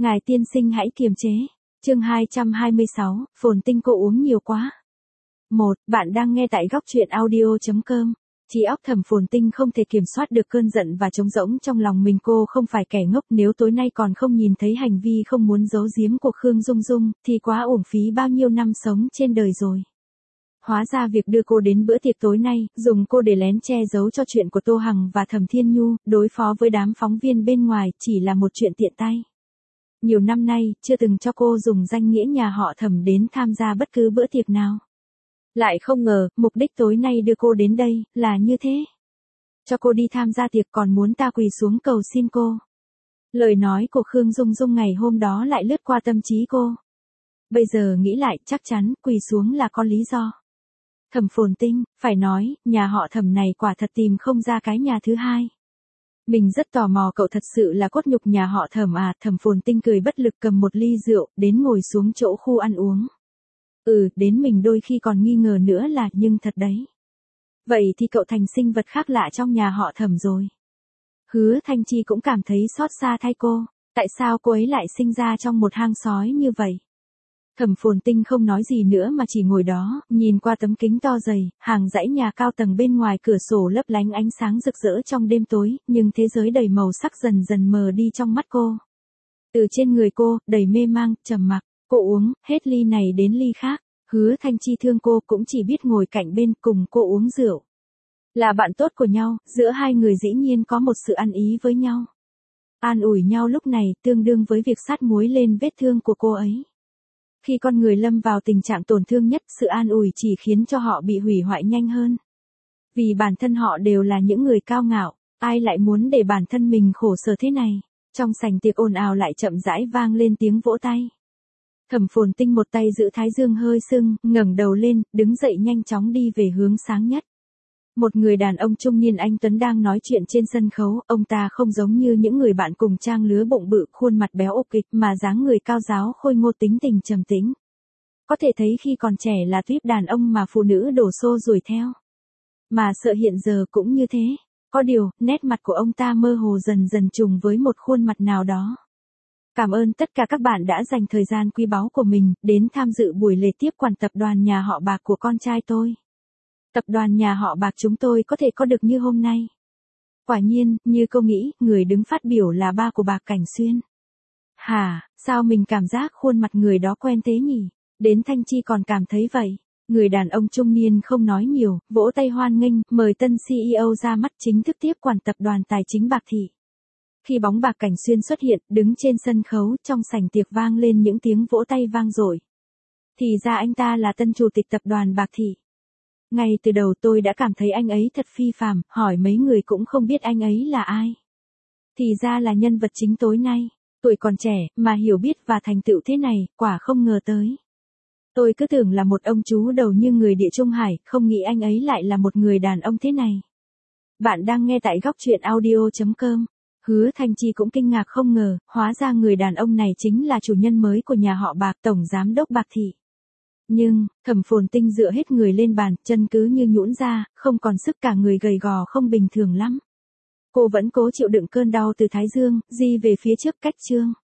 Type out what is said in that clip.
Ngài tiên sinh hãy kiềm chế. Chương 226, phồn tinh cô uống nhiều quá. 1. Bạn đang nghe tại góc truyện audio.com. Trí óc Thẩm Phồn Tinh không thể kiểm soát được cơn giận và trống rỗng trong lòng mình. Cô không phải kẻ ngốc, nếu tối nay còn không nhìn thấy hành vi không muốn giấu giếm của Khương Dung Dung, thì quá uổng phí bao nhiêu năm sống trên đời rồi. Hóa ra việc đưa cô đến bữa tiệc tối nay, dùng cô để lén che giấu cho chuyện của Tô Hằng và Thẩm Thiên Nhu, đối phó với đám phóng viên bên ngoài, chỉ là một chuyện tiện tay. Nhiều năm nay, chưa từng cho cô dùng danh nghĩa nhà họ Thẩm đến tham gia bất cứ bữa tiệc nào. Lại không ngờ, mục đích tối nay đưa cô đến đây, là như thế. Cho cô đi tham gia tiệc còn muốn ta quỳ xuống cầu xin cô. Lời nói của Khương Dung Dung ngày hôm đó lại lướt qua tâm trí cô. Bây giờ nghĩ lại, chắc chắn, quỳ xuống là có lý do. Thẩm Phồn Tinh, phải nói, nhà họ Thẩm này quả thật tìm không ra cái nhà thứ hai. Mình rất tò mò cậu thật sự là cốt nhục nhà họ Thẩm à? Thẩm Phồn Tinh cười bất lực cầm một ly rượu, đến ngồi xuống chỗ khu ăn uống. Đến mình đôi khi còn nghi ngờ nữa là, nhưng thật đấy. Vậy thì cậu thành sinh vật khác lạ trong nhà họ Thẩm rồi. Hứa Thanh Chi cũng cảm thấy xót xa thay cô, tại sao cô ấy lại sinh ra trong một hang sói như vậy? Thẩm Phồn Tinh không nói gì nữa mà chỉ ngồi đó, nhìn qua tấm kính to dày, hàng dãy nhà cao tầng bên ngoài cửa sổ lấp lánh ánh sáng rực rỡ trong đêm tối, nhưng thế giới đầy màu sắc dần dần mờ đi trong mắt cô. Từ trên người cô, đầy mê mang, trầm mặc, cô uống, hết ly này đến ly khác. Hứa Thanh Chi thương cô cũng chỉ biết ngồi cạnh bên cùng cô uống rượu. Là bạn tốt của nhau, giữa hai người dĩ nhiên có một sự ăn ý với nhau. An ủi nhau lúc này tương đương với việc sát muối lên vết thương của cô ấy. Khi con người lâm vào tình trạng tổn thương nhất, sự an ủi chỉ khiến cho họ bị hủy hoại nhanh hơn. Vì bản thân họ đều là những người cao ngạo, ai lại muốn để bản thân mình khổ sở thế này. Trong sảnh tiệc ồn ào lại chậm rãi vang lên tiếng vỗ tay. Thẩm Phồn Tinh một tay giữ thái dương hơi sưng, ngẩng đầu lên, đứng dậy nhanh chóng đi về hướng sáng nhất. Một người đàn ông trung niên anh tuấn đang nói chuyện trên sân khấu, ông ta không giống như những người bạn cùng trang lứa bụng bự, khuôn mặt béo ộp kịch, mà dáng người cao ráo khôi ngô, tính tình trầm tĩnh. Có thể thấy khi còn trẻ là tuýp đàn ông mà phụ nữ đổ xô đuổi theo. Mà sợ hiện giờ cũng như thế. Có điều, nét mặt của ông ta mơ hồ dần dần trùng với một khuôn mặt nào đó. Cảm ơn tất cả các bạn đã dành thời gian quý báu của mình, đến tham dự buổi lễ tiếp quản tập đoàn nhà họ Bạc của con trai tôi. Tập đoàn nhà họ Bạc chúng tôi có thể có được như hôm nay. Quả nhiên, như cô nghĩ, người đứng phát biểu là ba của Bạc Cảnh Xuyên. Hả, sao mình cảm giác khuôn mặt người đó quen thế nhỉ? Đến Thanh Chi còn cảm thấy vậy. Người đàn ông trung niên không nói nhiều, vỗ tay hoan nghênh, mời tân CEO ra mắt chính thức tiếp quản tập đoàn tài chính Bạc Thị. Khi bóng Bạc Cảnh Xuyên xuất hiện, đứng trên sân khấu, trong sảnh tiệc vang lên những tiếng vỗ tay vang dội. Thì ra anh ta là tân chủ tịch tập đoàn Bạc Thị. Ngay từ đầu tôi đã cảm thấy anh ấy thật phi phàm, hỏi mấy người cũng không biết anh ấy là ai. Thì ra là nhân vật chính tối nay, tuổi còn trẻ, mà hiểu biết và thành tựu thế này, quả không ngờ tới. Tôi cứ tưởng là một ông chú đầu như người địa Trung Hải, không nghĩ anh ấy lại là một người đàn ông thế này. Bạn đang nghe tại góc truyện audio.com. Hứa Thanh Chi cũng kinh ngạc không ngờ, hóa ra người đàn ông này chính là chủ nhân mới của nhà họ Bạc, tổng giám đốc Bạc Thị. Nhưng, Thẩm Phồn Tinh dựa hết người lên bàn, chân cứ như nhũn ra, không còn sức, cả người gầy gò không bình thường lắm. Cô vẫn cố chịu đựng cơn đau từ thái dương, di về phía trước cách chương.